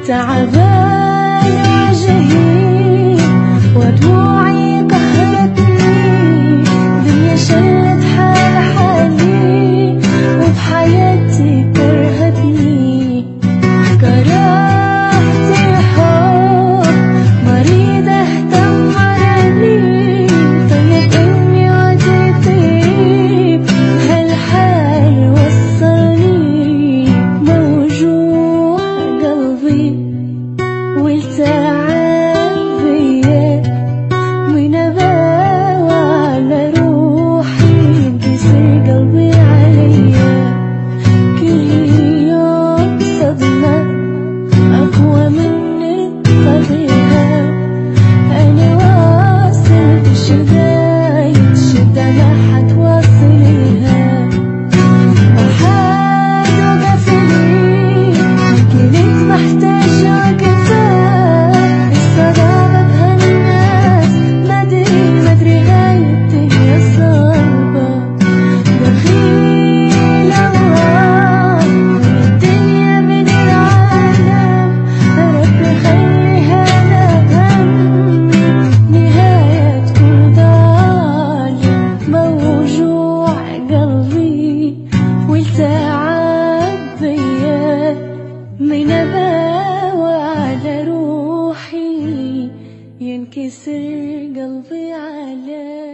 تعبان وجهي ودموعي قهرتني، دنيا شلت حالي وبحياتي كرهتني. كرهت الحب مريضة دمرني، طيب اني وديتي هالحال وصلني. موجوع قلبي والتعب بيا، من اباوى على روحي ينكسر قلبي عليا. كل يوم صدمة أقوى من قبلها، أنا واصل الشدايد الشدة ما حتواصلها. ما حد وقف لي، كنت محتاجة كفاح. الصداقة بهالناس ما أدري هاي الدنيا صعبة. دخيل الله الدنيا من العالم، ربي خليها لهم نهاية كل ظالم. موجوع قلبي والتعب بيا، من أباوى على روحي ينكسر قلبي على